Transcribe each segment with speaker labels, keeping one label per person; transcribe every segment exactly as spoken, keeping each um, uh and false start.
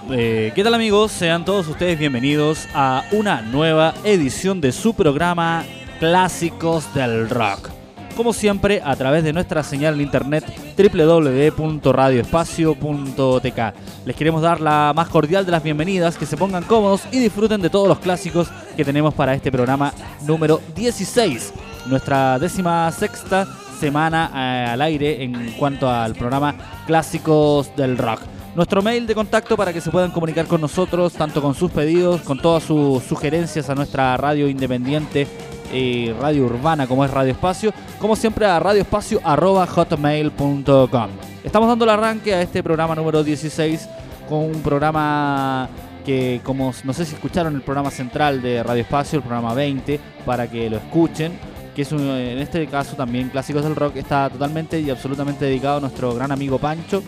Speaker 1: Eh, ¿Qué tal, amigos? Sean todos ustedes bienvenidos a una nueva edición de su programa Clásicos del Rock. Como siempre, a través de nuestra señal en internet doble u doble u doble u punto radio espacio punto t k. Les queremos dar la más cordial de las bienvenidas, que se pongan cómodos y disfruten de todos los clásicos que tenemos para este programa número dieciséis, nuestra décima sexta semana eh, al aire en cuanto al programa Clásicos del Rock. Nuestro mail de contacto para que se puedan comunicar con nosotros, tanto con sus pedidos, con todas sus sugerencias a nuestra radio independiente, eh, radio urbana como es Radio Espacio, como siempre a radioespacio arroba hotmail punto com. Estamos dando el arranque a este programa número dieciséis con un programa que, como no sé si escucharon el programa central de Radio Espacio, el programa veinte, para que lo escuchen, que es un, en este caso también Clásicos del Rock, está totalmente y absolutamente dedicado a nuestro gran amigo Pancho,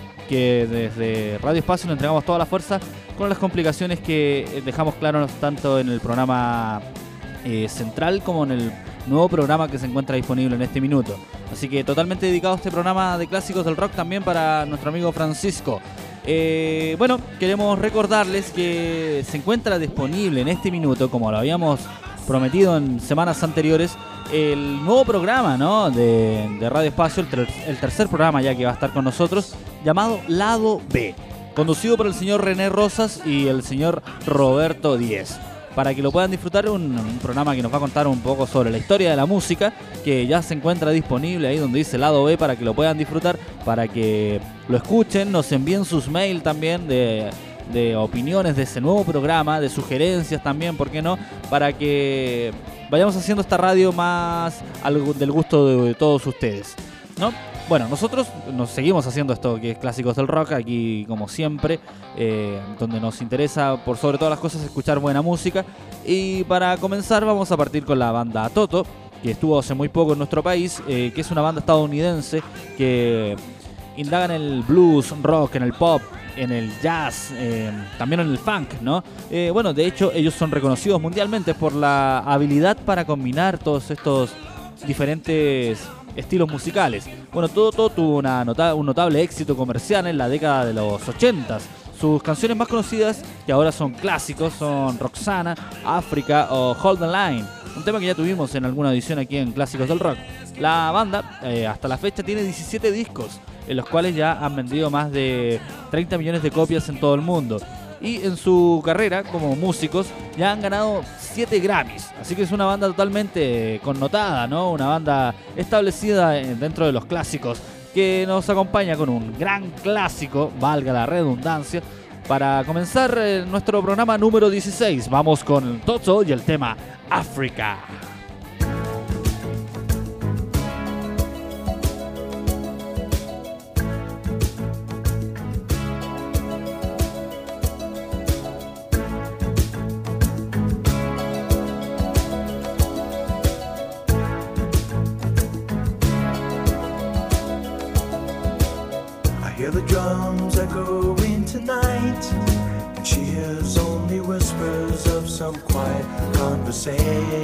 Speaker 1: que desde Radio Espacio le entregamos toda la fuerza con las complicaciones que dejamos claros tanto en el programa eh, central como en el nuevo programa que se encuentra disponible en este minuto. Así que totalmente dedicado a este programa de Clásicos del Rock también para nuestro amigo Francisco. Eh, bueno, queremos recordarles que se encuentra disponible en este minuto, como lo habíamos prometido en semanas anteriores, el nuevo programa, ¿no?, de, de Radio Espacio, el, ter, el tercer programa ya que va a estar con nosotros, llamado Lado B, conducido por el señor René Rosas y el señor Roberto Díez. Para que lo puedan disfrutar, un, un programa que nos va a contar un poco sobre la historia de la música, que ya se encuentra disponible ahí donde dice Lado B, para que lo puedan disfrutar, para que lo escuchen, nos envíen sus mails también de... de opiniones de ese nuevo programa, de sugerencias también, ¿por qué no? Para que vayamos haciendo esta radio más al, del gusto de, de todos ustedes, ¿no? Bueno, nosotros nos seguimos haciendo esto que es Clásicos del Rock, aquí como siempre, eh, donde nos interesa por sobre todas las cosas escuchar buena música. Y para comenzar vamos a partir con la banda Toto, que estuvo hace muy poco en nuestro país, eh, que es una banda estadounidense que indaga en el blues, rock, en el pop, en el jazz, eh, también en el funk, ¿no? Eh, bueno, de hecho, ellos son reconocidos mundialmente por la habilidad para combinar todos estos diferentes estilos musicales. Bueno, todo, todo tuvo una nota, un notable éxito comercial en la década de los ochentas. Sus canciones más conocidas, que ahora son clásicos, son Roxana, África o Hold the Line, un tema que ya tuvimos en alguna edición aquí en Clásicos del Rock. La banda, eh, hasta la fecha, tiene diecisiete discos, en los cuales ya han vendido más de treinta millones de copias en todo el mundo. Y en su carrera como músicos ya han ganado siete Grammys. Así que es una banda totalmente connotada, ¿no? Una banda establecida dentro de los clásicos, que nos acompaña con un gran clásico, valga la redundancia, para comenzar eh, nuestro programa número dieciséis. Vamos con Toto y el tema África.
Speaker 2: Hear the drums echoing tonight, and she hears only whispers of some quiet conversation.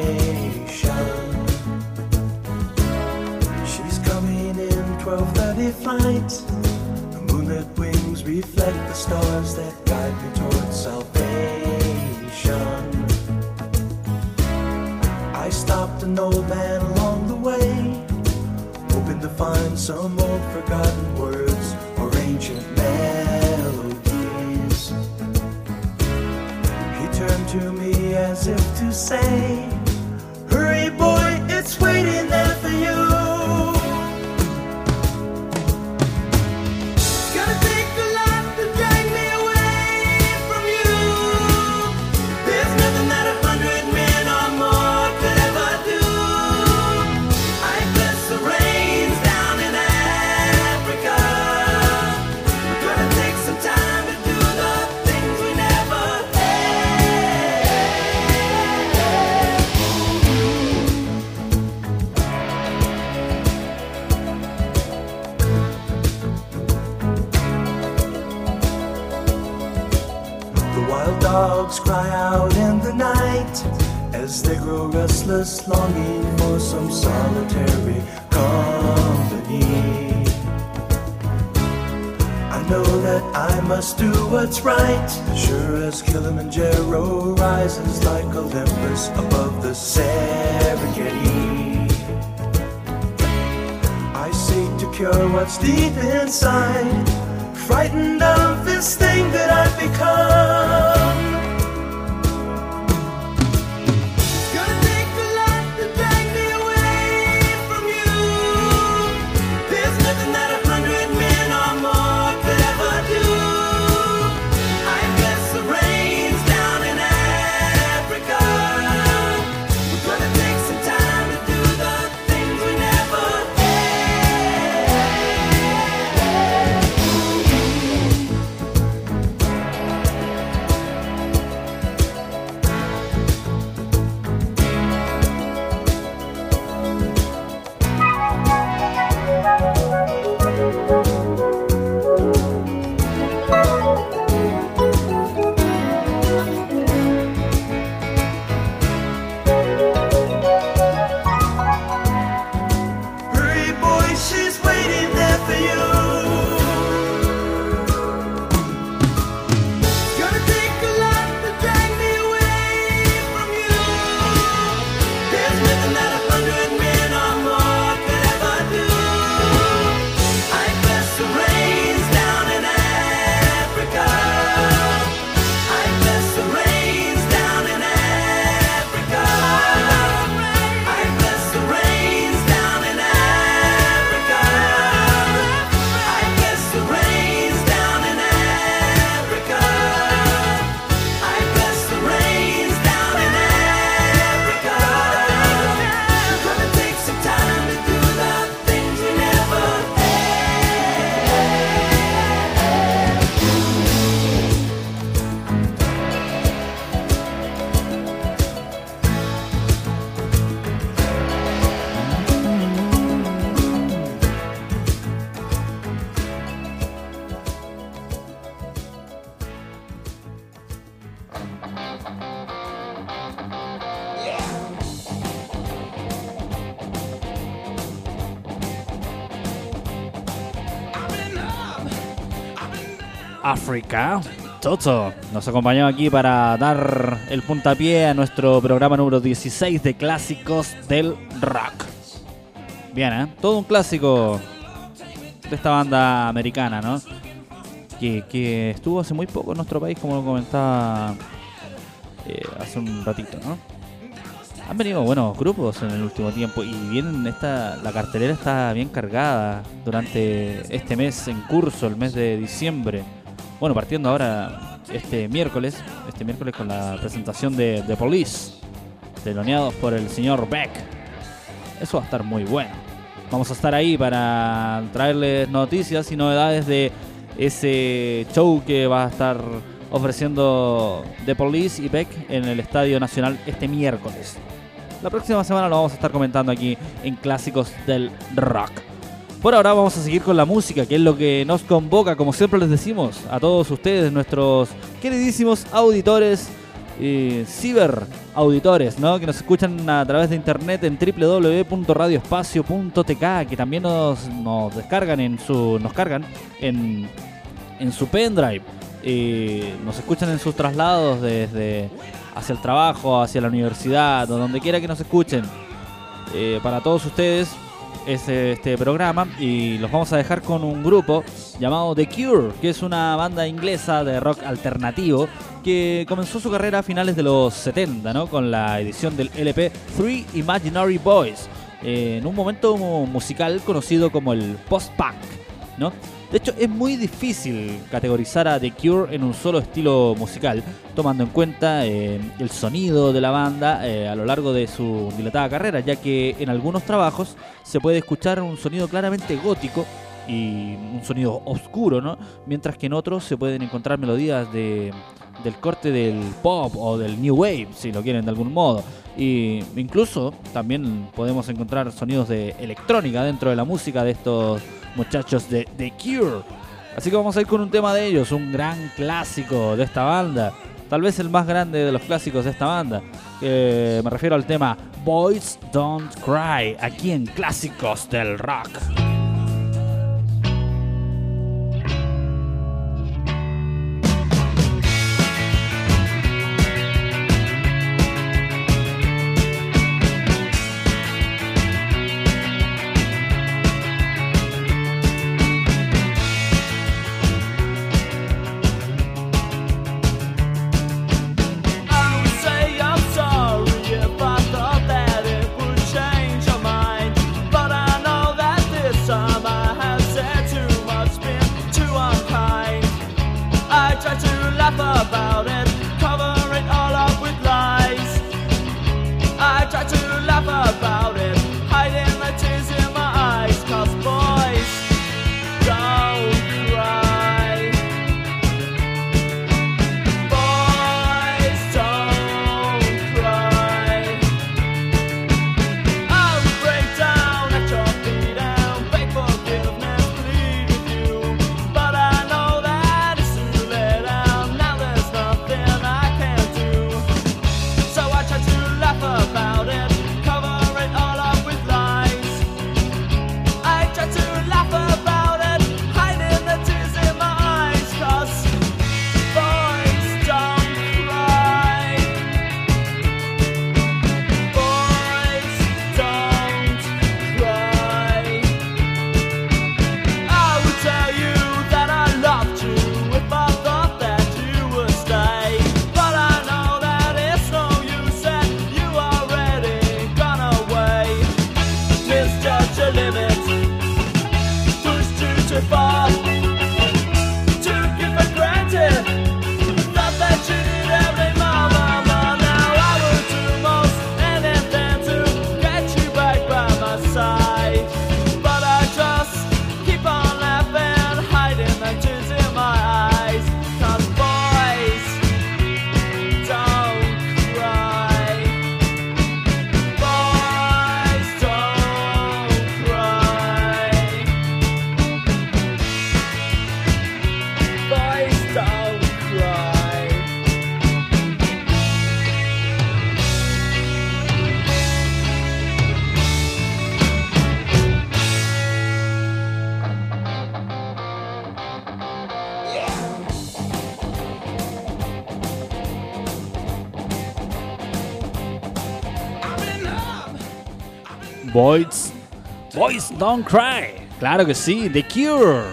Speaker 2: She's coming in twelve thirty flight. The moonlit wings reflect the stars that guide me towards salvation. I stopped an old man along the way, hoping to find some old forgotten words, ancient melodies. He turned to me as if to say, hurry boy, it's waiting there for you. It's gonna take a lot to drag me away from you. There's nothing that a hundred men or more could ever do. I bless the rains down in Africa. Time to do the things we never had. The wild dogs cry out in the night as they grow restless, longing for some solitary company. I know that I must do what's right. Sure as Kilimanjaro rises like Olympus above the Serengeti. I seek to cure what's deep inside, frightened of this thing that I've become.
Speaker 1: África. Toto nos acompañó aquí para dar el puntapié a nuestro programa número dieciséis de clásicos del rock. Bien, ¿eh? Todo un clásico de esta banda americana, ¿no? Que, que estuvo hace muy poco en nuestro país, como lo comentaba eh, hace un ratito, ¿no? Han venido buenos grupos en el último tiempo y bien esta, la cartelera está bien cargada durante este mes en curso, el mes de diciembre. Bueno, partiendo ahora este miércoles, este miércoles con la presentación de The Police, teloneados por el señor Beck. Eso va a estar muy bueno. Vamos a estar ahí para traerles noticias y novedades de ese show que va a estar ofreciendo The Police y Beck en el Estadio Nacional este miércoles. La próxima semana lo vamos a estar comentando aquí en Clásicos del Rock. Por ahora vamos a seguir con la música, que es lo que nos convoca, como siempre les decimos, a todos ustedes, nuestros queridísimos auditores, eh, ciberauditores, ¿no? Que nos escuchan a través de internet en doble u doble u doble u punto radio espacio punto t k, que también nos, nos descargan en su, nos cargan en, en su pendrive, eh, nos escuchan en sus traslados desde hacia el trabajo, hacia la universidad, o donde quiera que nos escuchen. Eh, para todos ustedes es este programa y los vamos a dejar con un grupo llamado The Cure, que es una banda inglesa de rock alternativo que comenzó su carrera a finales de los setenta, ¿no? Con la edición del L P Three Imaginary Boys, eh, en un momento musical conocido como el post-punk, ¿no? De hecho, es muy difícil categorizar a The Cure en un solo estilo musical, tomando en cuenta eh, el sonido de la banda eh, a lo largo de su dilatada carrera, ya que en algunos trabajos se puede escuchar un sonido claramente gótico y un sonido oscuro, ¿no? Mientras que en otros se pueden encontrar melodías de, del corte del pop o del new wave, si lo quieren de algún modo. Y incluso también podemos encontrar sonidos de electrónica dentro de la música de estos muchachos de The Cure. Así que vamos a ir con un tema de ellos, un gran clásico de esta banda, tal vez el más grande de los clásicos de esta banda. Eh, me refiero al tema Boys Don't Cry, aquí en Clásicos del Rock.
Speaker 2: about it, cover it all up with lies. I try to laugh about it, hiding the tears in my eyes, 'cause boys don't cry. Boys don't cry. I'll break down at your feet and beg forgiveness, plead with you, but I know that it's too late and now there's nothing I can do. So I try to laugh about it, cover it all up with lies. I try to laugh about it, hiding the tears in my eyes, 'cause boys don't cry. Boys don't cry. I would tell you that I loved you if I thought that you would stay, but I know that it's no use and you already gone away. Misjudge your limits, pushed you too far, took you for granted, thought that you did every mama. Now I would do most anything to get you back by my side, but I just keep on laughing, hiding the tears in my eyes, 'cause boys don't cry. Boys don't cry. Boys don't cry.
Speaker 1: Boys, Boys Don't Cry. Claro que sí, The Cure.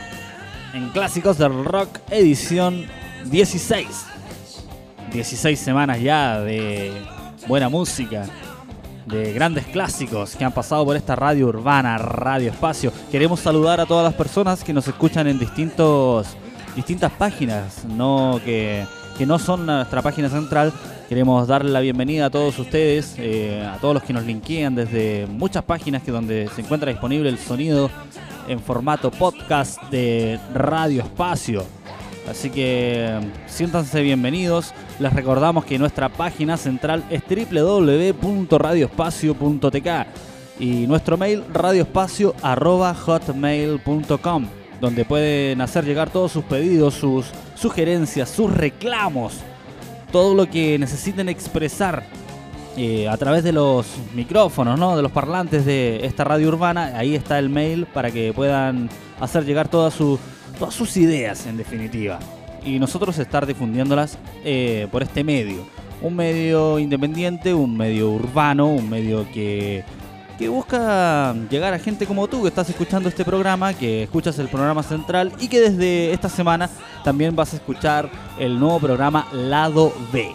Speaker 1: En Clásicos del Rock, edición dieciséis. dieciséis semanas ya de buena música, de grandes clásicos que han pasado por esta radio urbana, Radio Espacio. Queremos saludar a todas las personas que nos escuchan en distintos, distintas páginas, no que, que no son nuestra página central. Queremos darle la bienvenida a todos ustedes, eh, a todos los que nos linkean desde muchas páginas que donde se encuentra disponible el sonido en formato podcast de Radio Espacio. Así que siéntanse bienvenidos. Les recordamos que nuestra página central es doble u doble u doble u punto radio espacio punto t k y nuestro mail radioespacio arroba hotmail punto com, donde pueden hacer llegar todos sus pedidos, sus sugerencias, sus reclamos, todo lo que necesiten expresar eh, a través de los micrófonos, ¿no? De los parlantes de esta radio urbana. Ahí está el mail para que puedan hacer llegar todas sus todas sus ideas, en definitiva, y nosotros estar difundiéndolas eh, por este medio, un medio independiente, un medio urbano, un medio que, que busca llegar a gente como tú que estás escuchando este programa, que escuchas el programa central y que desde esta semana también vas a escuchar el nuevo programa Lado B,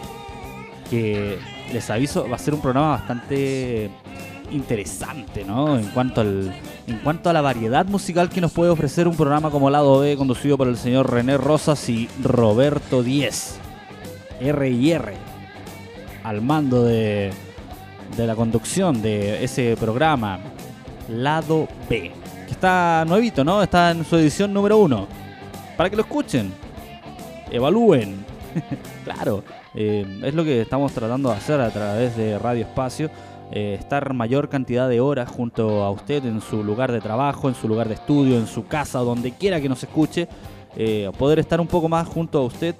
Speaker 1: que les aviso va a ser un programa bastante interesante, ¿no? En cuanto al en cuanto a la variedad musical que nos puede ofrecer un programa como Lado B, conducido por el señor René Rosas y Roberto Díez, R y R, al mando de, de la conducción de ese programa Lado B, que está nuevito, ¿no? Está en su edición número uno, para que lo escuchen, evalúen. Claro, eh, es lo que estamos tratando de hacer a través de Radio Espacio. Eh, estar mayor cantidad de horas junto a usted en su lugar de trabajo, en su lugar de estudio, en su casa, donde quiera que nos escuche, eh, poder estar un poco más junto a usted,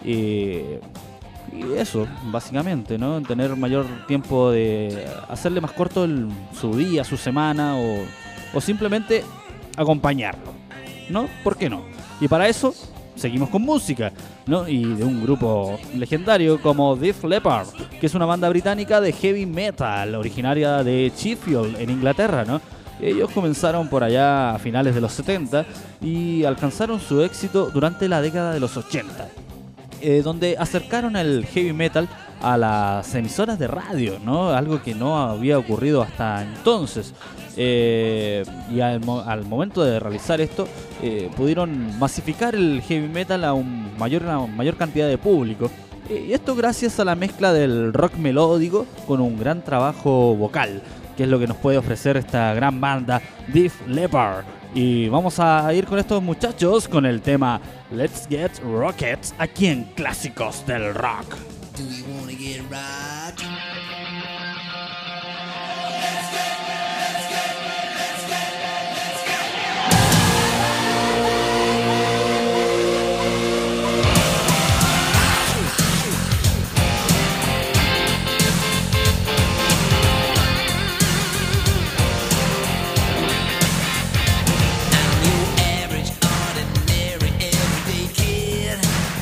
Speaker 1: eh, y eso, básicamente, ¿no? Tener mayor tiempo de hacerle más corto el, su día, su semana, o, o simplemente acompañarlo, ¿no? ¿Por qué no? Y para eso seguimos con música, ¿no? Y de un grupo legendario como Def Leppard, que es una banda británica de heavy metal originaria de Sheffield, en Inglaterra, ¿no? Ellos comenzaron por allá a finales de los setenta y alcanzaron su éxito durante la década de los ochenta, eh, donde acercaron el heavy metal a las emisoras de radio, ¿no? Algo que no había ocurrido hasta entonces. Eh, y al, mo- al momento de realizar esto, eh, pudieron masificar el heavy metal a un mayor, una mayor cantidad de público. Eh, y esto gracias a la mezcla del rock melódico con un gran trabajo vocal, que es lo que nos puede ofrecer esta gran banda Def Leppard. Y vamos a ir con estos muchachos con el tema Let's Get Rocket aquí en Clásicos del Rock.
Speaker 2: Do you wanna get rocked? I'm your average, ordinary, everyday kid.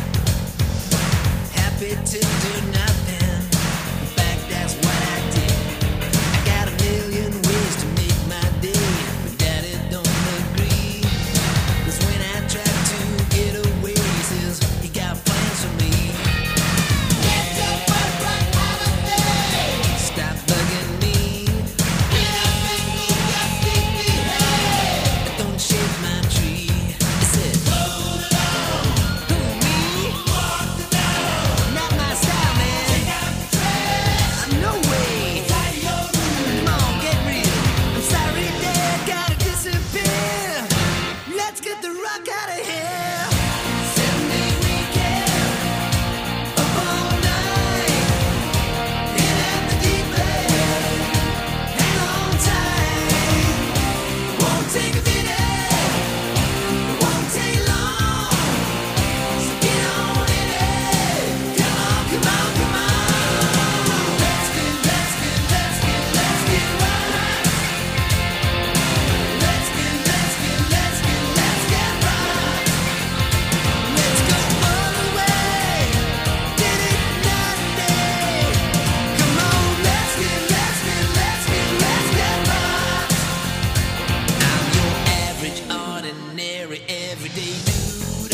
Speaker 2: Happy to do nothing. In fact, that's what I did. I got a million ways to make my day, but Daddy don't agree. 'Cause when I try to get away, he says he got plans for me. Get your butt right out of there. Stop bugging me. Get up and move your sleepy head. Don't shake my tree. He said, hold it on. Who, me? Walk the dog. Not my style, man. Take out the trash. No way. Tie your room. Come on, get real. I'm sorry, Dad, gotta disappear. Let's get the rock out of here. Sunday weekend, up all night, in at the deep end. Hang on tight. Won't take a minute. Won't take long. So get on in it. Come on, come on, come on. Let's get, let's get, let's get, let's get right. Let's get, let's get, let's get, let's get right. Let's go all the way. Did it not day. Come on, let's get, let's get, let's get, let's get right. I'm your average, ordinary, everyday dude.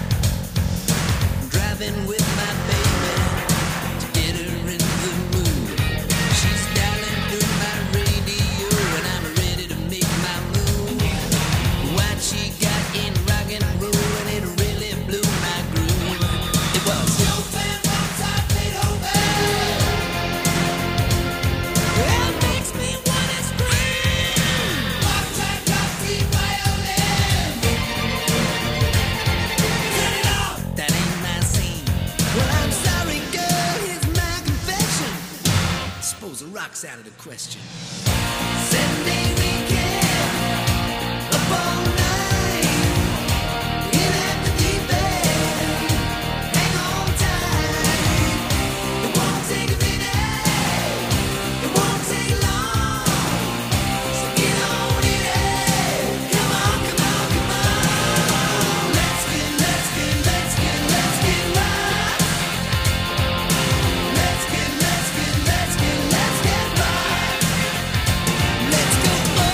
Speaker 2: Driving with my baby to get her in the mood. She's dialing through my radio and I'm ready to make my move. What she got in rock and roll and it really blew my groove. It was open, one time, Beethoven. It makes me wanna scream. One time, Roxy violin. Turn it off. That ain't my scene. Well, I'm sorry, girl. Here's my confession. Suppose the rock's out of the question. Sunday weekend, up all night, in at the deep end. Hang on tight. It won't take a minute. It won't take long. So get on in it. Come on, come on, come on. Let's get, let's get, let's get, let's get right. Let's get, let's get, let's get, let's get right. Let's go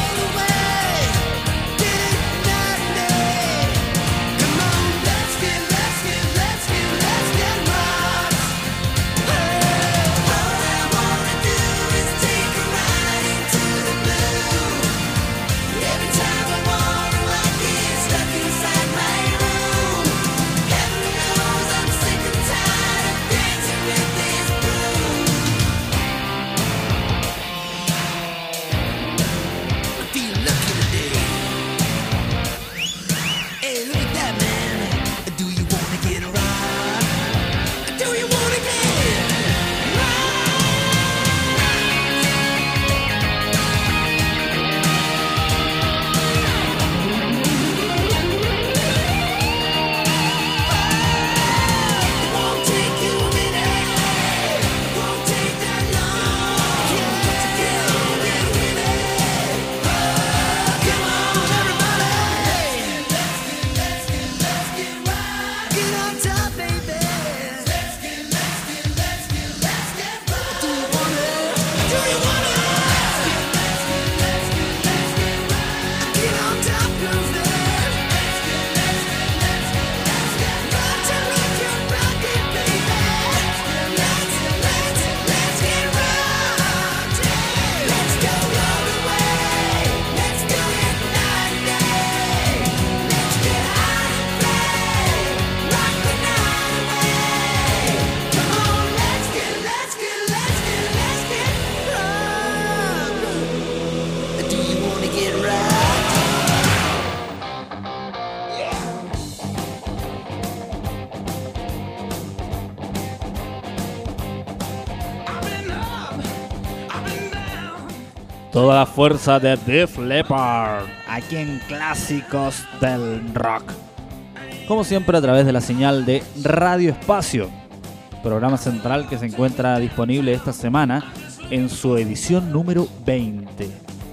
Speaker 1: Toda la fuerza de Def Leppard, aquí en Clásicos del Rock. Como siempre a través de la señal de Radio Espacio, programa central que se encuentra disponible esta semana en su edición número veinte.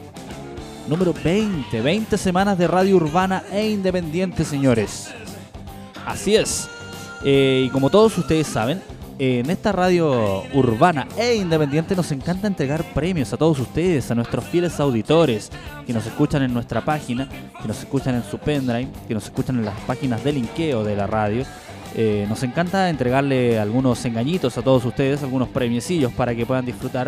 Speaker 1: Número veinte, veinte semanas de radio urbana e independiente, señores. Así es. Eh, y como todos ustedes saben, en esta radio urbana e independiente nos encanta entregar premios a todos ustedes, a nuestros fieles auditores que nos escuchan en nuestra página, que nos escuchan en su pendrive, que nos escuchan en las páginas de linkeo de la radio. Eh, nos encanta entregarle algunos engañitos a todos ustedes, algunos premiecillos para que puedan disfrutar.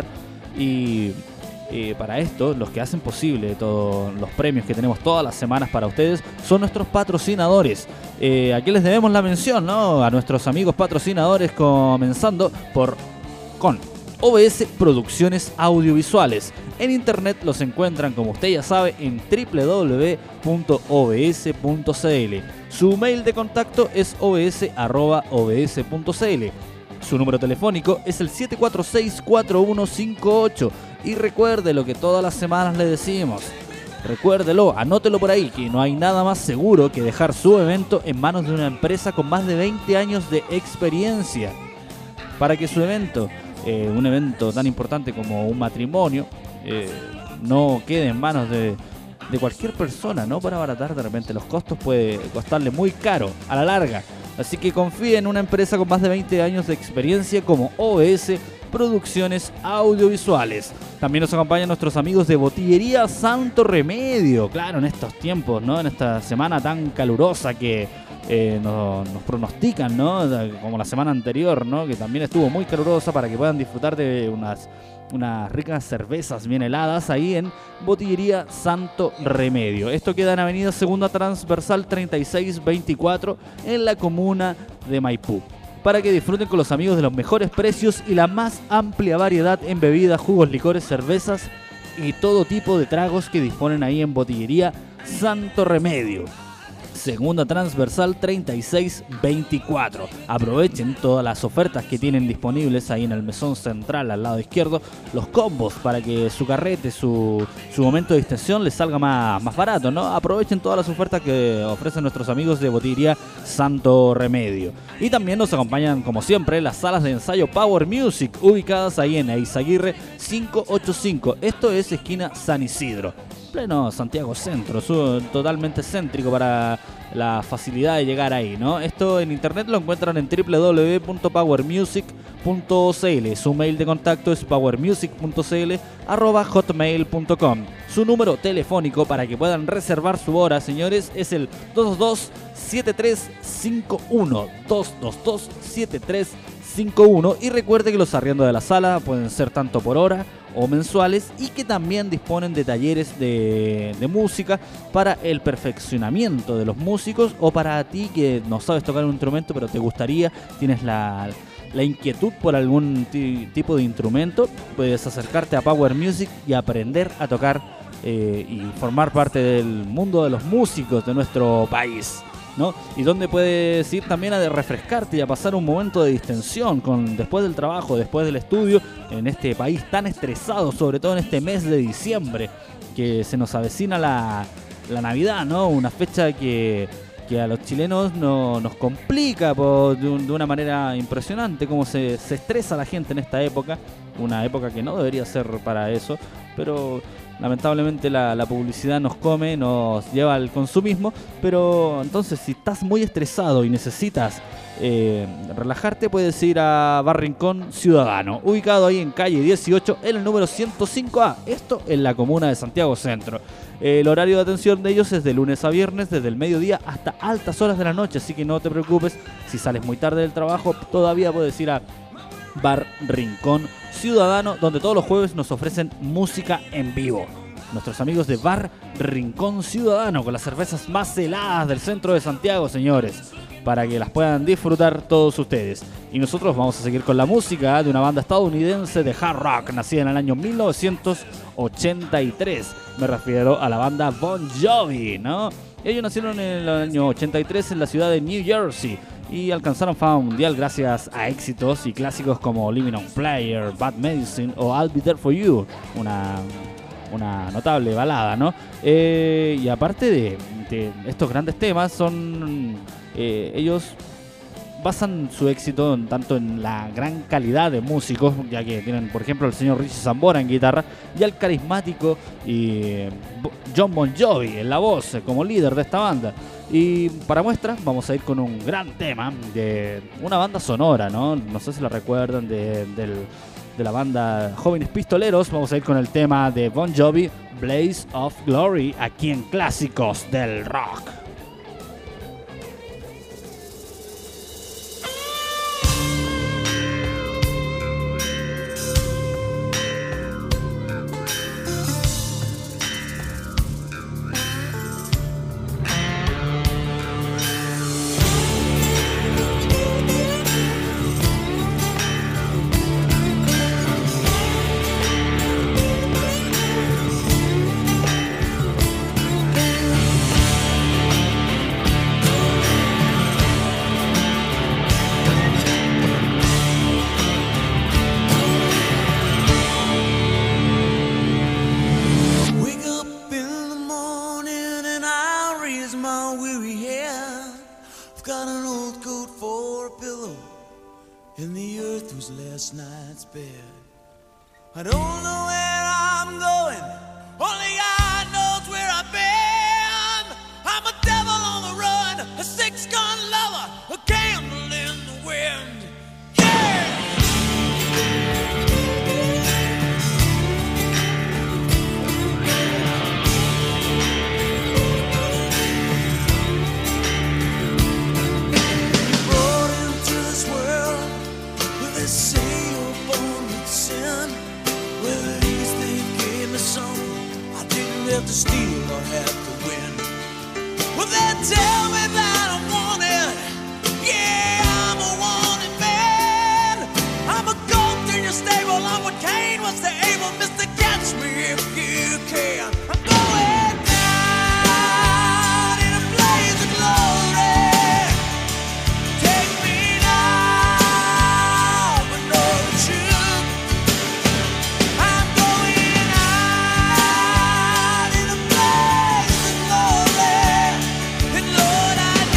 Speaker 1: Y eh, para esto, los que hacen posible todos los premios que tenemos todas las semanas para ustedes son nuestros patrocinadores. Eh, aquí les debemos la mención, ¿no? A nuestros amigos patrocinadores, comenzando por con O B S Producciones Audiovisuales. En internet los encuentran, como usted ya sabe, en doble u doble u doble u punto o b s punto c l. Su mail de contacto es o b s arroba o b s punto c l. Su número telefónico es el siete cuatro seis, cuatro uno cinco ocho. Y recuerde lo que todas las semanas le decimos. Recuérdelo, anótelo por ahí, que no hay nada más seguro que dejar su evento en manos de una empresa con más de veinte años de experiencia. Para que su evento, eh, un evento tan importante como un matrimonio, eh, no quede en manos de, de cualquier persona, ¿no? Para abaratar de repente los costos puede costarle muy caro a la larga. Así que confíe en una empresa con más de veinte años de experiencia como O B S Producciones Audiovisuales. También nos acompañan nuestros amigos de Botillería Santo Remedio. Claro, en estos tiempos, ¿no? En esta semana tan calurosa que eh, nos, nos pronostican, ¿no? Como la semana anterior, ¿no? Que también estuvo muy calurosa, para que puedan disfrutar de unas, unas ricas cervezas bien heladas ahí en Botillería Santo Remedio. Esto queda en Avenida Segunda Transversal treinta y seis veinticuatro en la comuna de Maipú, para que disfruten con los amigos de los mejores precios y la más amplia variedad en bebidas, jugos, licores, cervezas y todo tipo de tragos que disponen ahí en Botillería Santo Remedio. Segunda Transversal treinta y seis veinticuatro. Aprovechen todas las ofertas que tienen disponibles ahí en el mesón central al lado izquierdo, los combos, para que su carrete, su, su momento de distensión les salga más, más barato, ¿no? Aprovechen todas las ofertas que ofrecen nuestros amigos de Botillería Santo Remedio. Y también nos acompañan, como siempre, las salas de ensayo Power Music, ubicadas ahí en Eizaguirre quinientos ochenta y cinco. Esto es esquina San Isidro, pleno Santiago Centro, su, totalmente céntrico para la facilidad de llegar ahí, ¿no? Esto en internet lo encuentran en doble u doble u doble u punto power music punto c l. Su mail de contacto es power music punto c l arroba hotmail punto com. Su número telefónico para que puedan reservar su hora, señores, es el dos dos dos, siete tres cinco uno. dos dos dos, siete tres cinco uno. Y recuerde que los arriendos de la sala pueden ser tanto por hora o mensuales, y que también disponen de talleres de, de música para el perfeccionamiento de los músicos, o para ti que no sabes tocar un instrumento pero te gustaría, tienes la, la inquietud por algún t- tipo de instrumento, puedes acercarte a Power Music y aprender a tocar eh, y formar parte del mundo de los músicos de nuestro país, ¿no? Y donde puedes ir también a refrescarte y a pasar un momento de distensión con, después del trabajo, después del estudio, en este país tan estresado, sobre todo en este mes de diciembre, que se nos avecina la, la Navidad, ¿no? Una fecha que, que a los chilenos no, nos complica por, de, un, de una manera impresionante, cómo se, se estresa la gente en esta época, una época que no debería ser para eso, pero lamentablemente la, la publicidad nos come, nos lleva al consumismo. Pero entonces, si estás muy estresado y necesitas eh, relajarte, puedes ir a Bar Rincón Ciudadano, ubicado ahí en calle dieciocho, en el número ciento cinco A, esto en la comuna de Santiago Centro. El horario de atención de ellos es de lunes a viernes, desde el mediodía hasta altas horas de la noche, así que no te preocupes, si sales muy tarde del trabajo, todavía puedes ir a Bar Rincón Ciudadano, donde todos los jueves nos ofrecen música en vivo. Nuestros amigos de Bar Rincón Ciudadano, con las cervezas más heladas del centro de Santiago, señores, para que las puedan disfrutar todos ustedes. Y nosotros vamos a seguir con la música de una banda estadounidense de hard rock, nacida en el año mil novecientos ochenta y tres. Me refiero a la banda Bon Jovi, ¿no? Ellos nacieron en el año ochenta y tres en la ciudad de New Jersey y alcanzaron fama mundial gracias a éxitos y clásicos como Living on Fire, Bad Medicine o I'll Be There For You, una, una notable balada, ¿no? Eh, y aparte de, de estos grandes temas, son eh, ellos basan su éxito en, tanto en la gran calidad de músicos, ya que tienen, por ejemplo, al señor Richie Sambora en guitarra y al carismático y eh, John Bon Jovi en la voz, eh, como líder de esta banda. Y para muestra vamos a ir con un gran tema de una banda sonora, ¿no? No sé si la recuerdan de, del, de la banda Jóvenes Pistoleros. Vamos a ir con el tema de Bon Jovi, Blaze of Glory, aquí en Clásicos del Rock.
Speaker 2: I don't know where I'm going, only God knows where I've been. I'm a devil on the run, a six-gun lover, a candle in the wind. Yeah! Brought into this world with this sail born with sin. Well, at least they gave me something I didn't have to steal or have to win. Well, they tell me that I'm wanted. Yeah, I'm a wanted man. I'm a goat in your stable. I'm what Cain was to Abel. Mister, catch me if you can. I'm going down in a blaze of glory. Take me now, but no truth. Lord, I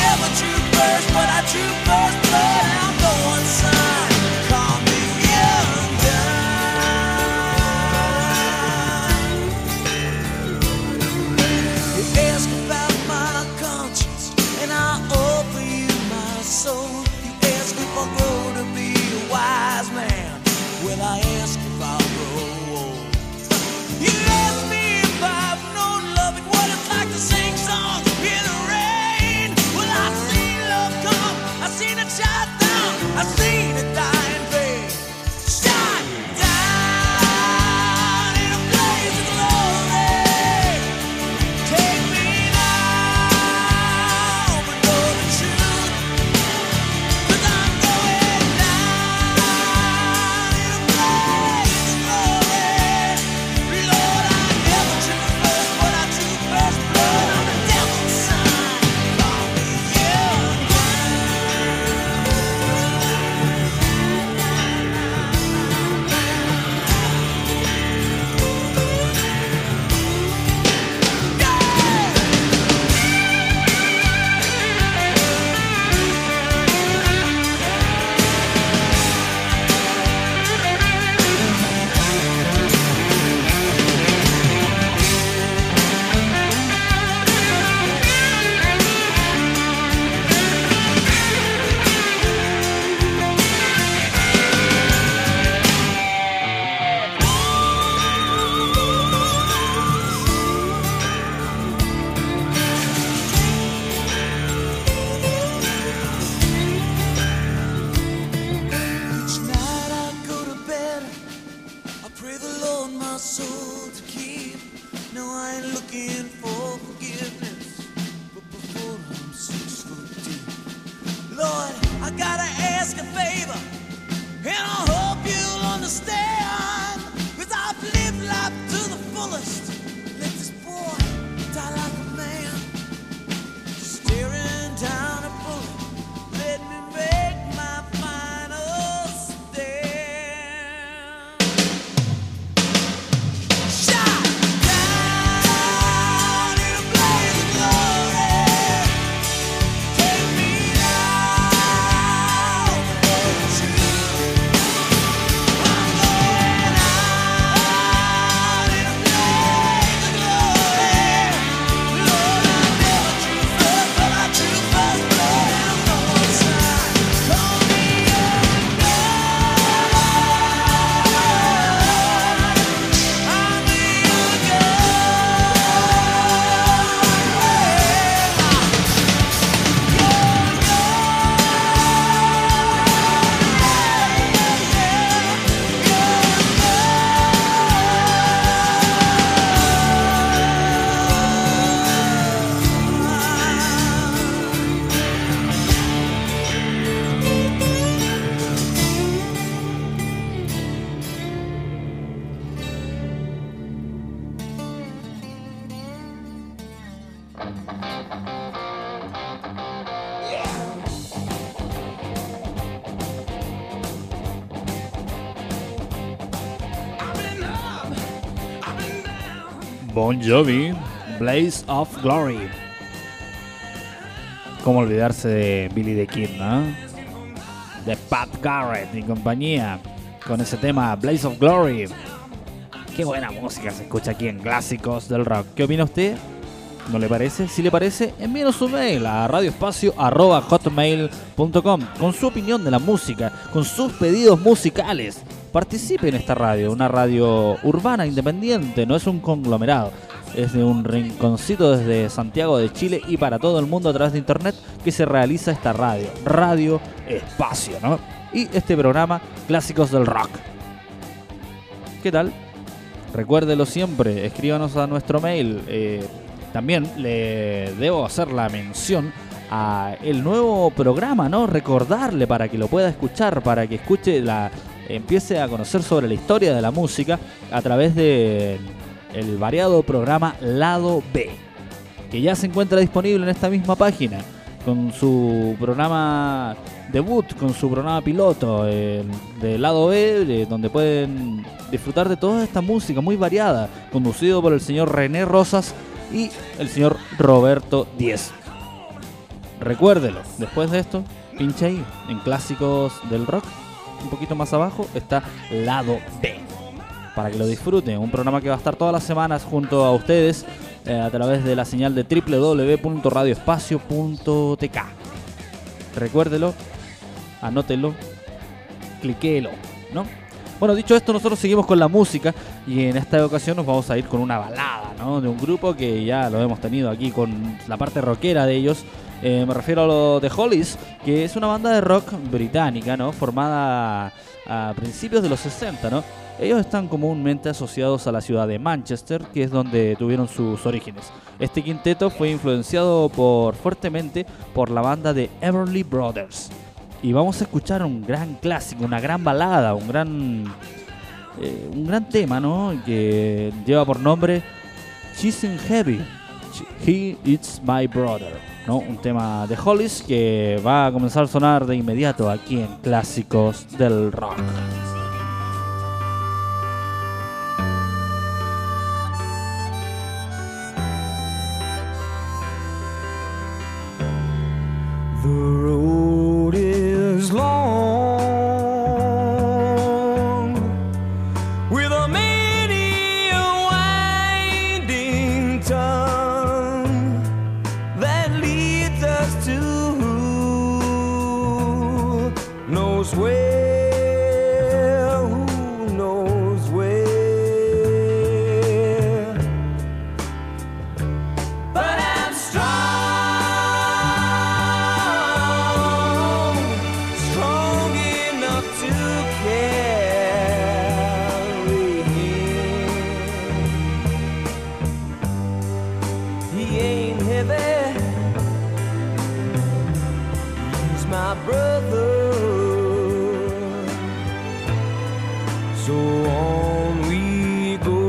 Speaker 1: Bon Jovi, Blaze of Glory. ¿Cómo olvidarse de Billy the Kid, no? De Pat Garrett y compañía, con ese tema Blaze of Glory. Qué buena música se escucha aquí en Clásicos del Rock. ¿Qué opina usted? ¿No le parece? Si le parece, envíenos su mail a radioespacio arroba hotmail punto com con su opinión de la música, con sus pedidos musicales. Participe en esta radio, una radio urbana independiente, no es un conglomerado. Es de un rinconcito desde Santiago de Chile y para todo el mundo a través de internet que se realiza esta radio, Radio Espacio, ¿no? Y este programa, Clásicos del Rock. ¿Qué tal? Recuérdelo siempre, escríbanos a nuestro mail. Eh, también le debo hacer la mención a el nuevo programa, ¿no? Recordarle para que lo pueda escuchar, para que escuche la, empiece a conocer sobre la historia de la música a través de el variado programa Lado B, que ya se encuentra disponible en esta misma página, con su programa debut, con su programa piloto eh, de Lado B, eh, donde pueden disfrutar de toda esta música muy variada, conducido por el señor René Rosas y el señor Roberto Díez. Recuérdelo, después de esto, pinche ahí, en Clásicos del Rock, un poquito más abajo está Lado B, para que lo disfruten. Un programa que va a estar todas las semanas junto a ustedes eh, a través de la señal de doble u doble u doble u punto radio espacio punto t k. Recuérdelo, anótelo, cliquéelo, ¿no? Bueno, dicho esto, nosotros seguimos con la música y en esta ocasión nos vamos a ir con una balada, ¿no? De un grupo que ya lo hemos tenido aquí con la parte rockera de ellos. Eh, me refiero a lo de Hollies, que es una banda de rock británica, ¿no? Formada a, a principios de los sesenta, ¿no? Ellos están comúnmente asociados a la ciudad de Manchester, que es donde tuvieron sus orígenes. Este quinteto fue influenciado por, fuertemente por la banda de Everly Brothers. Y vamos a escuchar un gran clásico, una gran balada, un gran, eh, un gran tema, ¿no? Que lleva por nombre Chasing Heavy, He Is My Brother, ¿no? Un tema de Hollies que va a comenzar a sonar de inmediato aquí en Clásicos del Rock.
Speaker 2: The road is long, with a many a winding tongue that leads us to who knows where, who knows where. But I'm strong. My brother, so on we go.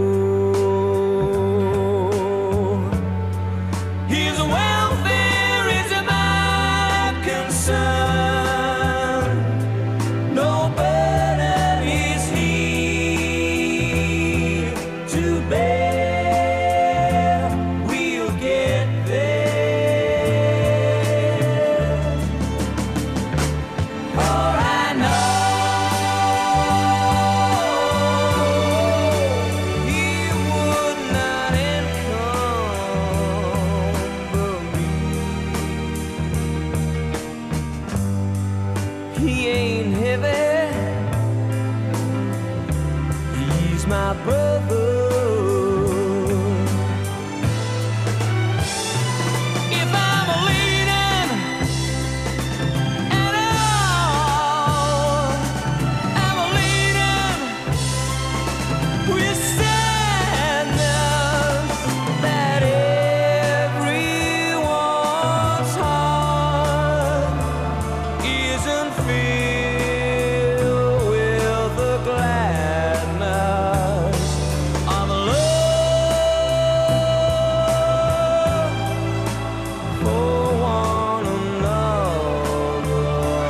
Speaker 2: His welfare is my concern, no burden is he to bear. We'll get there. He ain't heavy, he's my brother. If I'm a leaning at all, I'm a leaning with sadness that everyone's heart isn't filled with the gladness of love for one another.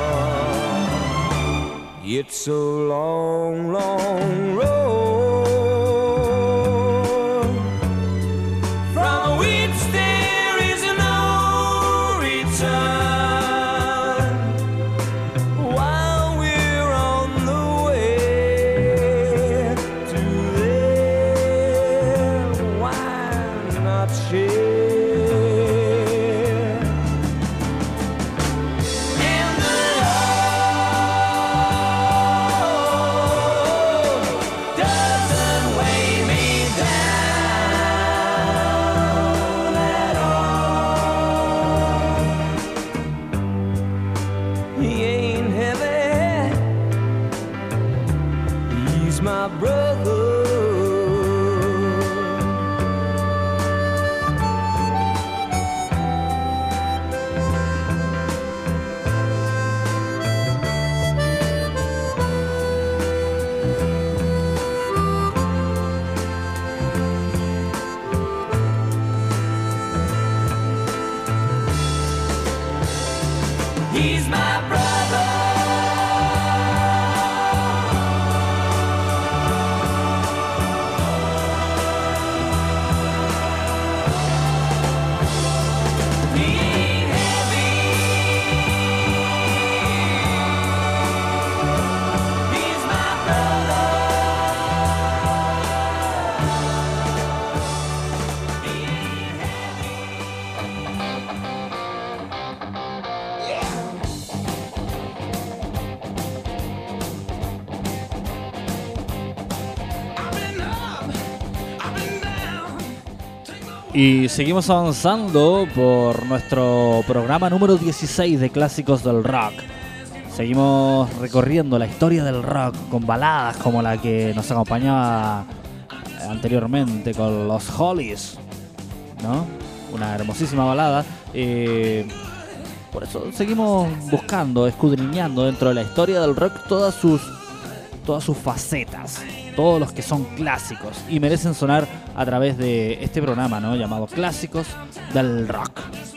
Speaker 2: It's a long, long road my brother. He's my brother. Being heavy. He's my brother. Being heavy.
Speaker 1: Y seguimos avanzando por nuestro programa número dieciséis de Clásicos del Rock. Seguimos recorriendo la historia del rock con baladas como la que nos acompañaba anteriormente con los Hollies, ¿no? Una hermosísima balada. Eh, por eso seguimos buscando, escudriñando dentro de la historia del rock todas sus, todas sus facetas. Todos los que son clásicos y merecen sonar a través de este programa, ¿no? Llamado Clásicos del Rock.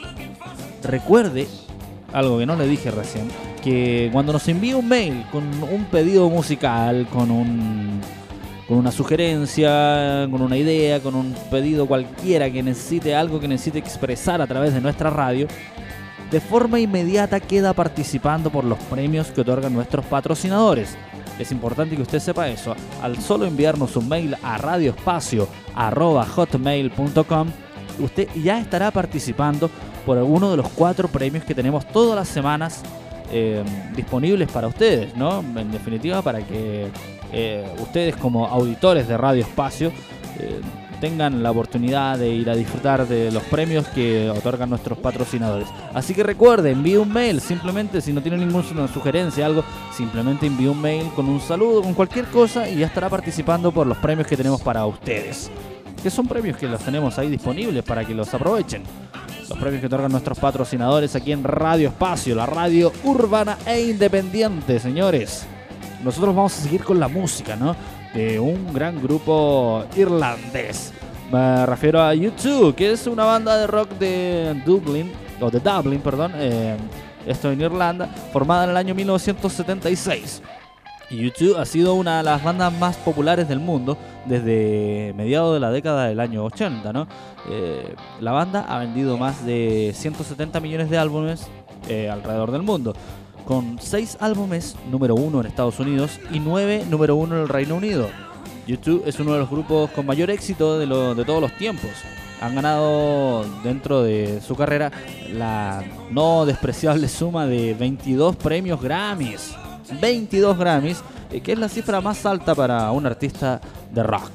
Speaker 1: Recuerde, algo que no le dije recién, que cuando nos envíe un mail con un pedido musical, con un con una sugerencia, con una idea, con un pedido cualquiera que necesite algo que necesite expresar a través de nuestra radio, de forma inmediata queda participando por los premios que otorgan nuestros patrocinadores. Es importante que usted sepa eso. Al solo enviarnos un mail a radioespacio arroba hotmail punto com, usted ya estará participando por alguno de los cuatro premios que tenemos todas las semanas eh, disponibles para ustedes, ¿no? En definitiva, para que eh, ustedes como auditores de Radio Espacio eh, tengan la oportunidad de ir a disfrutar de los premios que otorgan nuestros patrocinadores. Así que recuerde, envíe un mail, simplemente si no tiene ninguna sugerencia, algo, simplemente envíe un mail con un saludo, con cualquier cosa y ya estará participando por los premios que tenemos para ustedes. Que son premios que los tenemos ahí disponibles para que los aprovechen. Los premios que otorgan nuestros patrocinadores aquí en Radio Espacio, la radio urbana e independiente, señores. Nosotros vamos a seguir con la música, ¿no? De un gran grupo irlandés. Me refiero a U dos, que es una banda de rock de Dublín, o de Dublín, perdón, eh, esto en Irlanda, formada en el año mil novecientos setenta y seis. Y U dos ha sido una de las bandas más populares del mundo desde mediados de la década del año ochenta, ¿no? Eh, la banda ha vendido más de ciento setenta millones de álbumes eh, alrededor del mundo, con seis álbumes número uno en Estados Unidos y nueve número uno en el Reino Unido. U dos es uno de los grupos con mayor éxito de, lo, de todos los tiempos. Han ganado dentro de su carrera la no despreciable suma de veintidós premios Grammys. veintidós Grammys, eh, que es la cifra más alta para un artista de rock.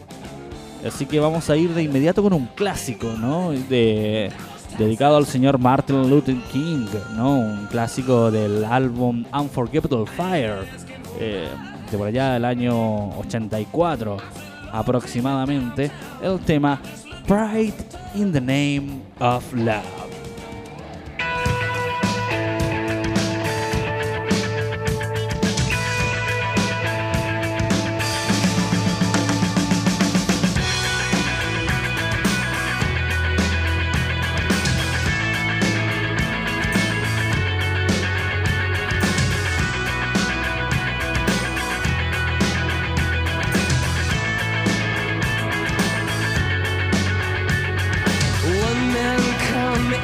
Speaker 1: Así que vamos a ir de inmediato con un clásico, ¿no? De... dedicado al señor Martin Luther King, ¿no? Un clásico del álbum Unforgettable Fire, eh, de por allá del año ochenta y cuatro aproximadamente, el tema Pride in the Name of Love.
Speaker 2: One man come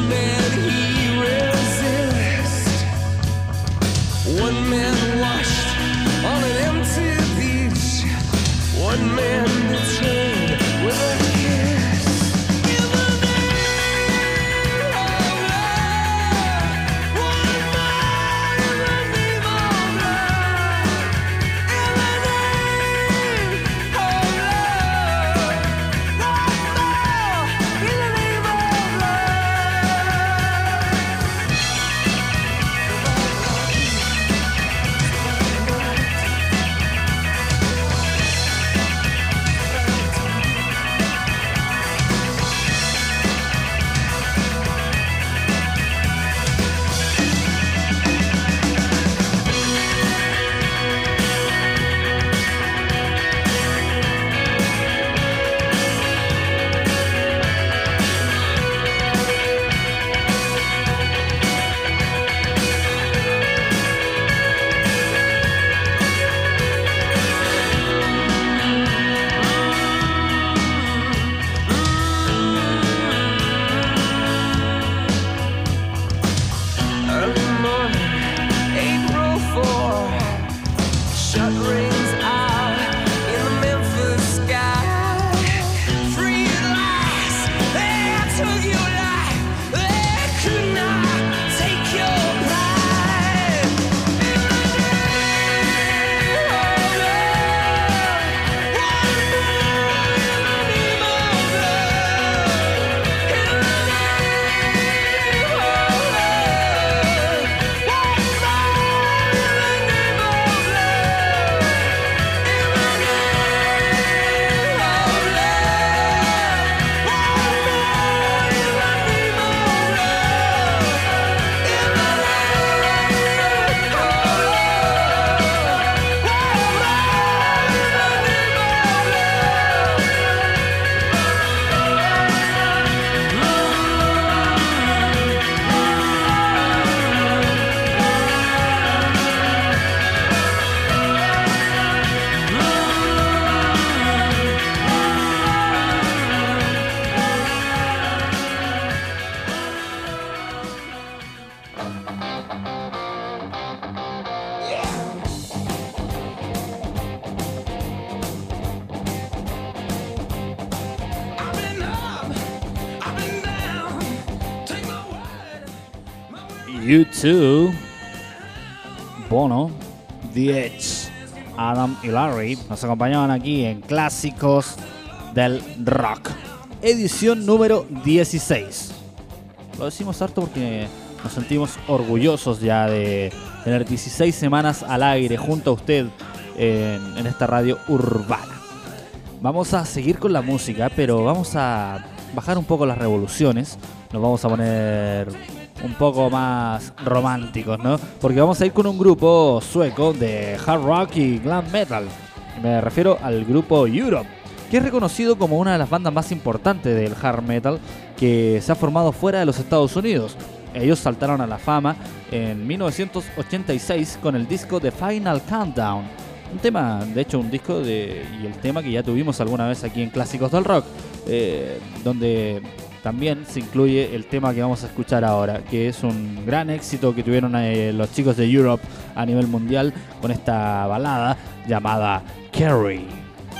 Speaker 3: then he resists. One man washed on an empty beach, one man betrayed with a kiss. In the name of love, one more in the name of love. In the name of love, one more in the name of love. Early morning, April fourth, shut rings out in the Memphis sky. Free at last, they took your life, they could not take your pride. In the name of love, one more in the name of love. In the name of love, one more in the name of love. In the name of love, one more in the name of love. In the name of love, one more in the I've been up, I've been down, take my word, my word.
Speaker 1: U dos, Bono, The Edge, Adam y Larry nos acompañaban aquí en Clásicos del Rock, edición número dieciséis. Lo decimos harto porque nos sentimos orgullosos ya de tener dieciséis semanas al aire junto a usted en, en esta radio urbana. Vamos a seguir con la música, pero vamos a bajar un poco las revoluciones. Nos vamos a poner un poco más románticos, ¿no? Porque vamos a ir con un grupo sueco de hard rock y glam metal. Me refiero al grupo Europe, que es reconocido como una de las bandas más importantes del hard metal que se ha formado fuera de los Estados Unidos. Ellos saltaron a la fama en mil novecientos ochenta y seis con el disco The Final Countdown. Un tema, de hecho un disco de, y el tema que ya tuvimos alguna vez aquí en Clásicos del Rock, eh, donde también se incluye el tema que vamos a escuchar ahora, que es un gran éxito que tuvieron eh, los chicos de Europe a nivel mundial con esta balada llamada Carrie.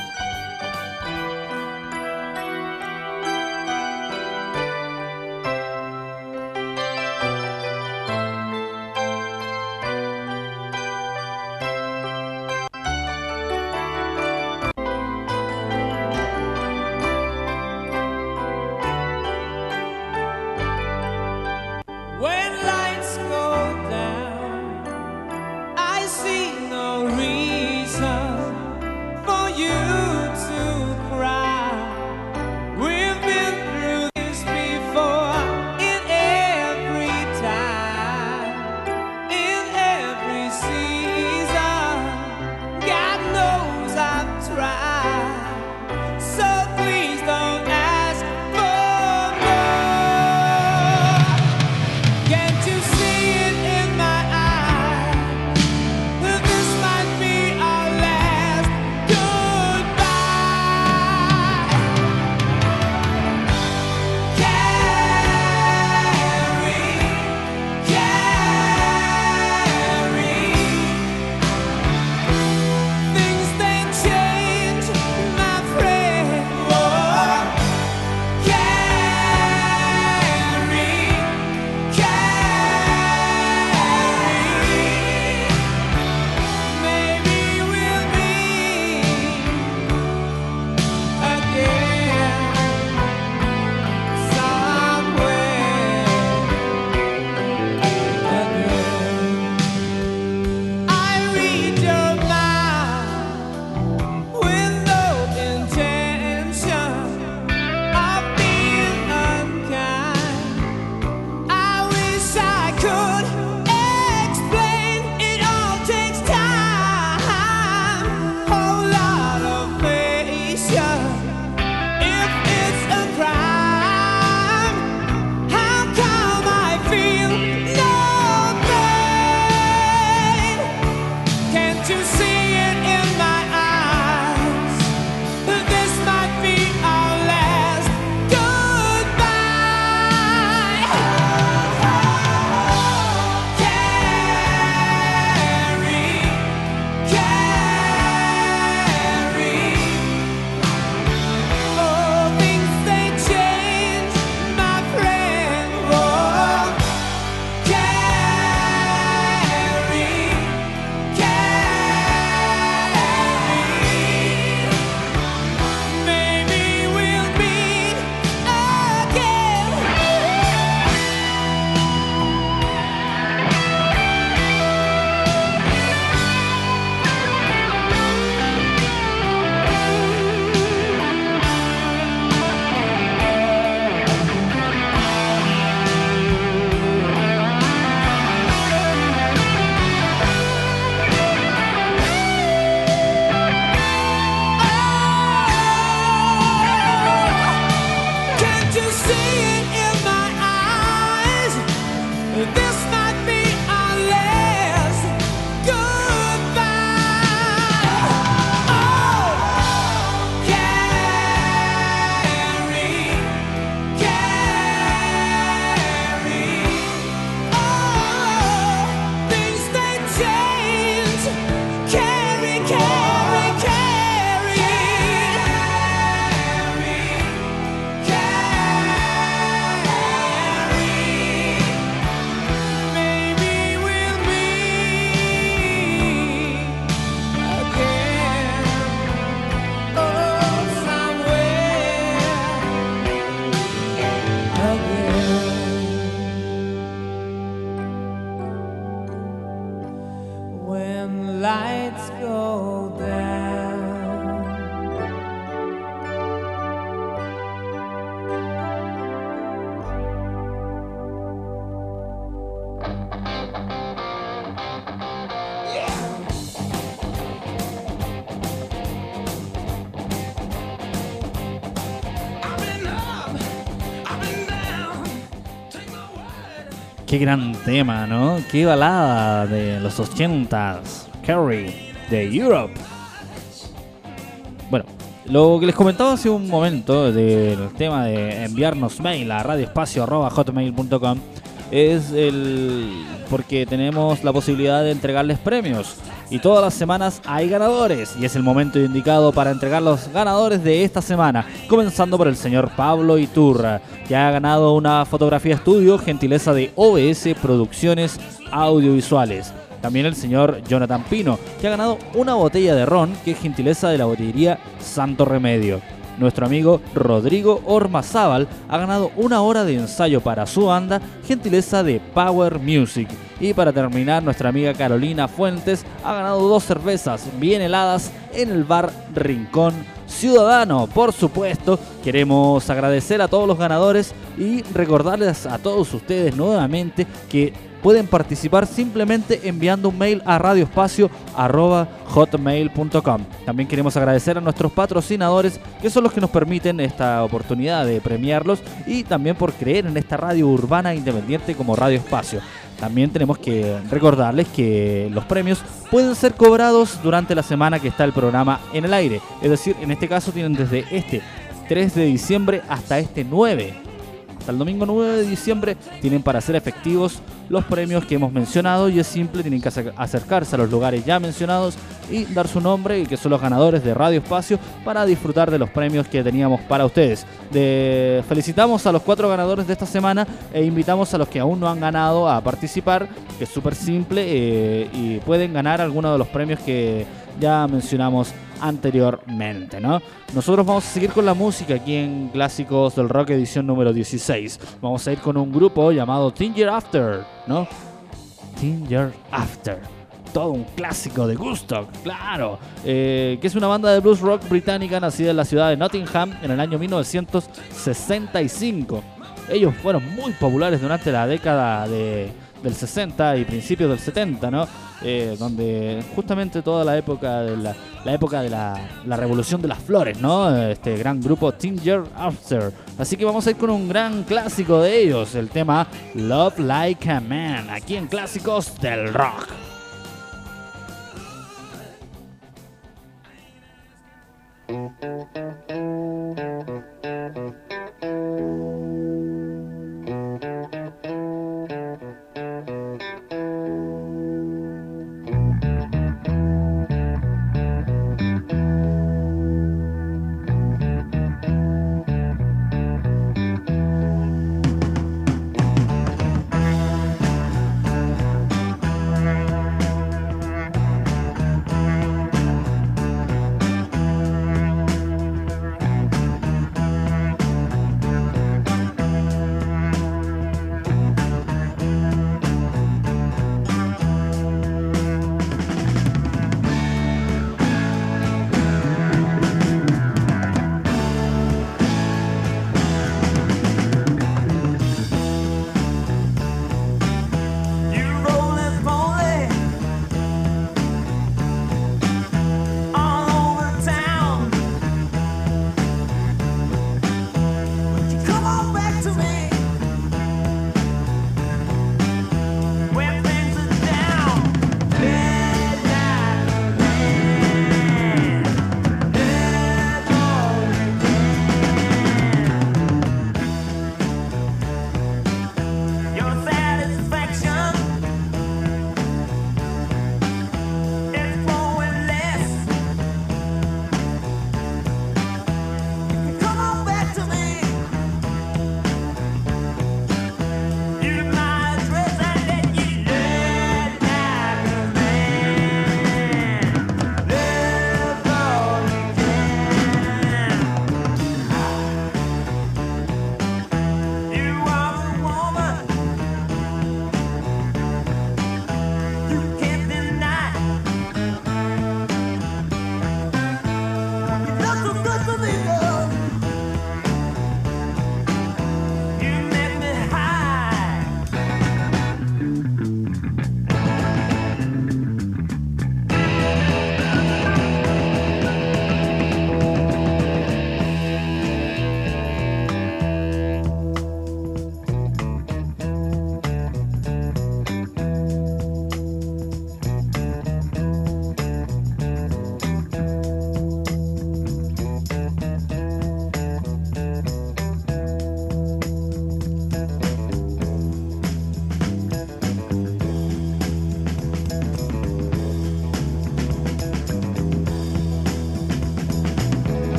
Speaker 3: When lights go down, I see no reason for
Speaker 1: Qué gran tema, ¿no? Qué balada de los ochentas. Carrie, de Europe. Bueno, lo que les comentaba hace un momento del tema de enviarnos mail a radioespacio arroba hotmail punto com es el porque tenemos la posibilidad de entregarles premios. Y todas las semanas hay ganadores. Y es el momento indicado para entregar los ganadores de esta semana. Comenzando por el señor Pablo Iturra, que ha ganado una fotografía estudio, gentileza de O B S Producciones Audiovisuales. También el señor Jonathan Pino, que ha ganado una botella de ron, que es gentileza de la botillería Santo Remedio. Nuestro amigo Rodrigo Ormazábal ha ganado una hora de ensayo para su banda, gentileza de Power Music. Y para terminar, nuestra amiga Carolina Fuentes ha ganado dos cervezas bien heladas en el bar Rincón Ciudadano. Por supuesto, queremos agradecer a todos los ganadores y recordarles a todos ustedes nuevamente que pueden participar simplemente enviando un mail a radioespacio arroba hotmail punto com. También queremos agradecer a nuestros patrocinadores, que son los que nos permiten esta oportunidad de premiarlos, y también por creer en esta radio urbana independiente como Radio Espacio. También tenemos que recordarles que los premios pueden ser cobrados durante la semana que está el programa en el aire. Es decir, en este caso tienen desde este tres de diciembre hasta este nueve. Hasta el domingo nueve de diciembre tienen para hacer efectivos los premios que hemos mencionado, y es simple, tienen que acercarse a los lugares ya mencionados y dar su nombre, y que son los ganadores de Radio Espacio, para disfrutar de los premios que teníamos para ustedes. De... Felicitamos a los cuatro ganadores de esta semana e invitamos a los que aún no han ganado a participar, que es súper simple, eh, y pueden ganar algunos de los premios que ya mencionamos anteriormente, ¿no? Nosotros vamos a seguir con la música aquí en Clásicos del Rock edición número dieciséis. Vamos a ir con un grupo llamado Teen Year After, ¿no? Teen Year After, todo un clásico de Woodstock, claro, eh, que es una banda de blues rock británica nacida en la ciudad de Nottingham en el año mil novecientos sesenta y cinco. Ellos fueron muy populares durante la década de del sesenta y principios del setenta, ¿no? Eh, donde justamente toda la época de la, la época de la, la revolución de las flores, ¿no? Este gran grupo Teen Year After. Así que vamos a ir con un gran clásico de ellos, el tema Love Like a Man, aquí en Clásicos del Rock.
Speaker 4: Thank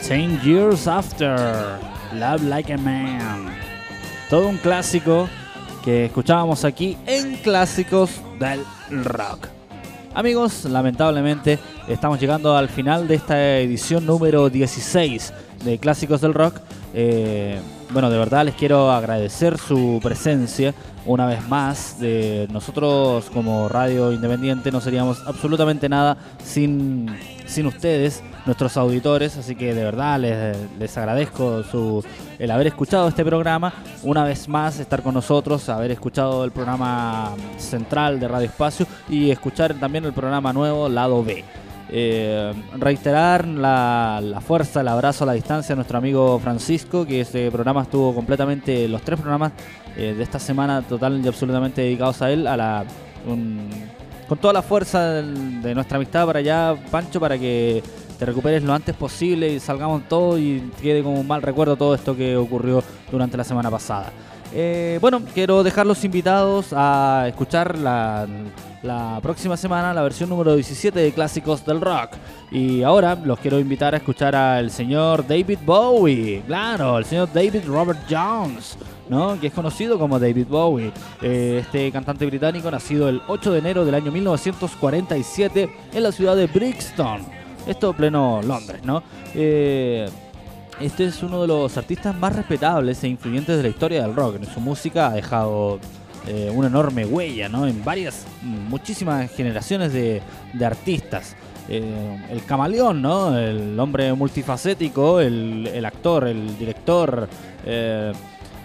Speaker 1: Ten Years After, Love Like a Man. Todo un clásico que escuchábamos aquí en Clásicos del Rock. Amigos, lamentablemente estamos llegando al final de esta edición número dieciséis de Clásicos del Rock. Eh, bueno, de verdad les quiero agradecer su presencia una vez más. De nosotros como radio independiente no seríamos absolutamente nada sin, sin ustedes, nuestros auditores, así que de verdad les, les agradezco su, el haber escuchado este programa, una vez más estar con nosotros, haber escuchado el programa central de Radio Espacio y escuchar también el programa nuevo Lado B. Eh, reiterar la, la fuerza, el abrazo a la distancia a nuestro amigo Francisco, que este programa estuvo completamente, los tres programas eh, de esta semana total y absolutamente dedicados a él, a la un, con toda la fuerza de, de nuestra amistad para allá, Pancho, para que te recuperes lo antes posible y salgamos todos y quede como un mal recuerdo todo esto que ocurrió durante la semana pasada. Eh, bueno, quiero dejarlos invitados a escuchar la, la próxima semana la versión número diecisiete de Clásicos del Rock. Y ahora los quiero invitar a escuchar al señor David Bowie, claro, el señor David Robert Jones, ¿no? Que es conocido como David Bowie. Eh, este cantante británico nacido el ocho de enero del año mil novecientos cuarenta y siete en la ciudad de Brixton. Esto pleno Londres, ¿no? Eh... Este es uno de los artistas más respetables e influyentes de la historia del rock. En su música ha dejado eh, una enorme huella, ¿no? En varias, muchísimas generaciones de, de artistas. Eh, el camaleón, ¿no? El hombre multifacético, el, el actor, el director, eh,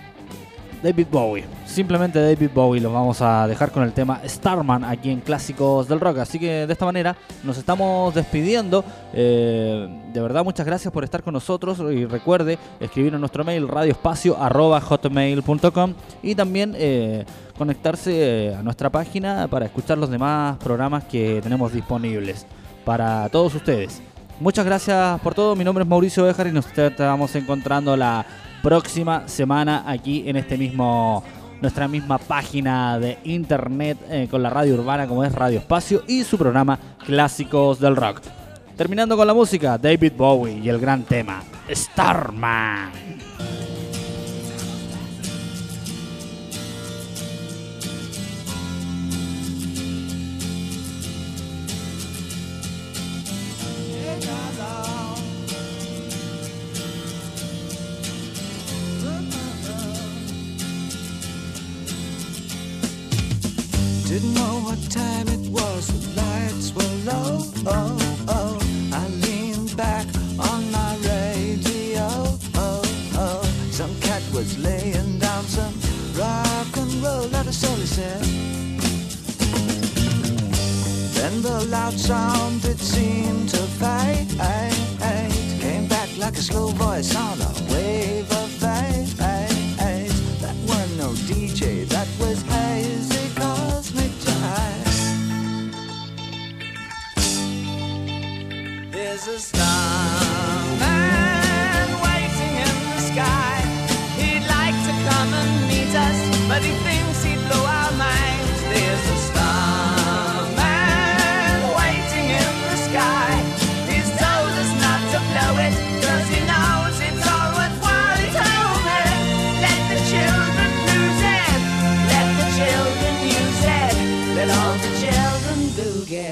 Speaker 1: David Bowie. Simplemente David Bowie. Los vamos a dejar con el tema Starman aquí en Clásicos del Rock. Así que de esta manera nos estamos despidiendo. Eh, de verdad, muchas gracias por estar con nosotros. Y recuerde escribir en nuestro mail radioespacio arroba hotmail punto com y también eh, conectarse a nuestra página para escuchar los demás programas que tenemos disponibles para todos ustedes. Muchas gracias por todo. Mi nombre es Mauricio Béjar y nos estamos encontrando la próxima semana aquí en este mismo nuestra misma página de internet eh, con la radio urbana como es Radio Espacio y su programa Clásicos del Rock. Terminando con la música, David Bowie y el gran tema Starman.
Speaker 3: Didn't know what time it was, the lights were low, oh, oh. I leaned back on my radio, oh, oh. Some cat was laying down some rock and roll, not a soul he said. Then the loud sound, it seemed to fade, came back like a slow voice on a wave of fade. That weren't no D J, that was hazy cosmic jive. There's a starman waiting in the sky. He'd like to come and meet us, but he thinks he'd blow our minds. There's a starman waiting in the sky. He's told us not to blow it, 'cause he knows it's all worthwhile. He told me, let the children lose it, let the children use it, let all the children do get.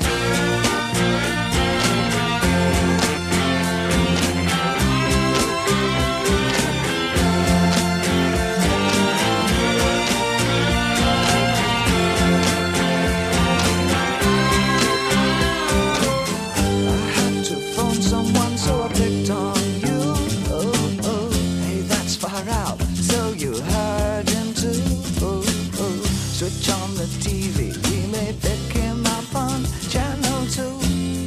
Speaker 3: Switch on the T V, we may pick him up on channel two.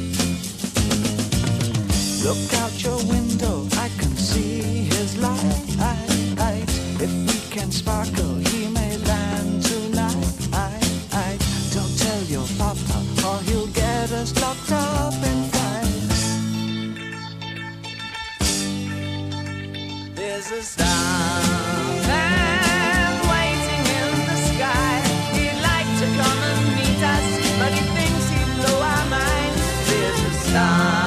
Speaker 3: Look out your window, I can see his light. If we can sparkle, he may land tonight. Don't tell your papa, or he'll get us locked up in fights. There's a starman waiting in the sky. He'd like to come and meet us, but he thinks he'd blow our minds. There's a star